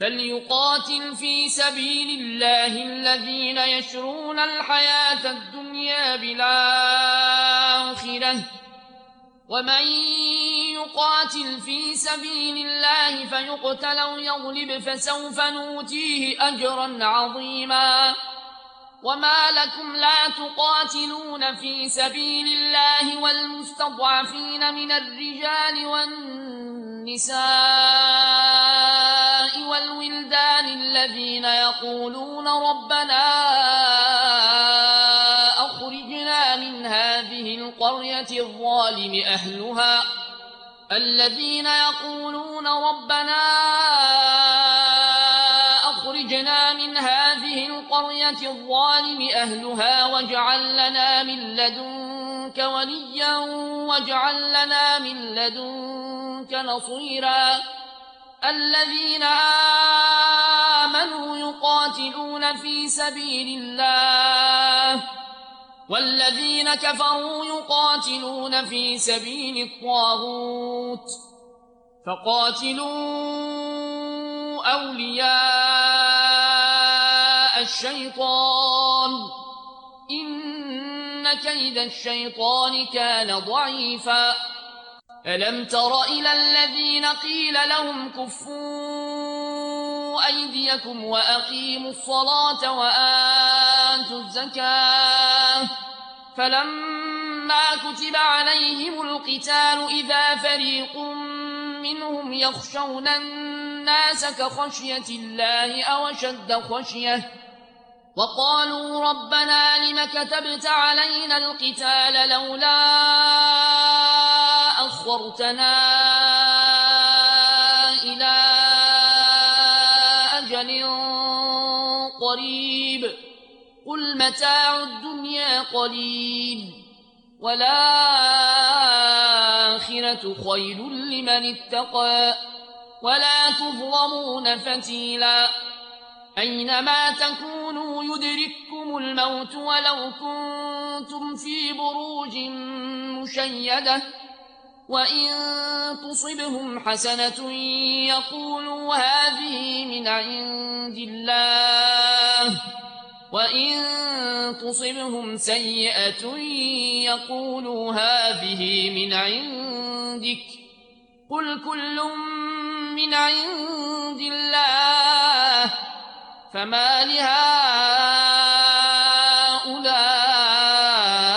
فليقاتل في سبيل الله الذين يشرون الحياة الدنيا بالآخرة ومن يقاتل في سبيل الله فيقتل أو يغلب فسوف نؤتيه أجرا عظيما وما لكم لا تقاتلون في سبيل الله والمستضعفين من الرجال والنساء والولدان الذين يقولون ربنا أخرجنا من هذه القرية الظالم أهلها الذين يقولون ربنا أخرجنا من هذه القرية الظالم أهلها واجعل لنا من لدنك وليا واجعل لنا من لدنك نصيرا الذين آمنوا يقاتلون في سبيل الله والذين كفروا يقاتلون في سبيل الطاغوت فقاتلوا أولياء الشيطان إن كيد الشيطان كان ضعيفا ألم تر إلى الذين قيل لهم كفوا أيديكم وأقيموا الصلاة وآتوا الزكاة فلما كتب عليهم القتال إذا فريق منهم يخشون الناس كخشية الله أو أشد خشية وقالوا ربنا لم كتبت علينا القتال لولا أخرتنا إلى أجل قريب قل متاع الدنيا قليل والآخرة خير لمن اتقى ولا تظلمون فتيلا أينما تكونوا يدرككم الموت ولو كنتم في بروج مشيدة وإن تصبهم حسنة يقولوا هذه من عند الله وإن تصبهم سيئة يقولوا هذه من عندك قل كل من عند الله فما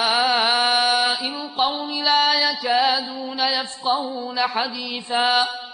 لهؤلاء القوم لا يكادون يفقهون حديثا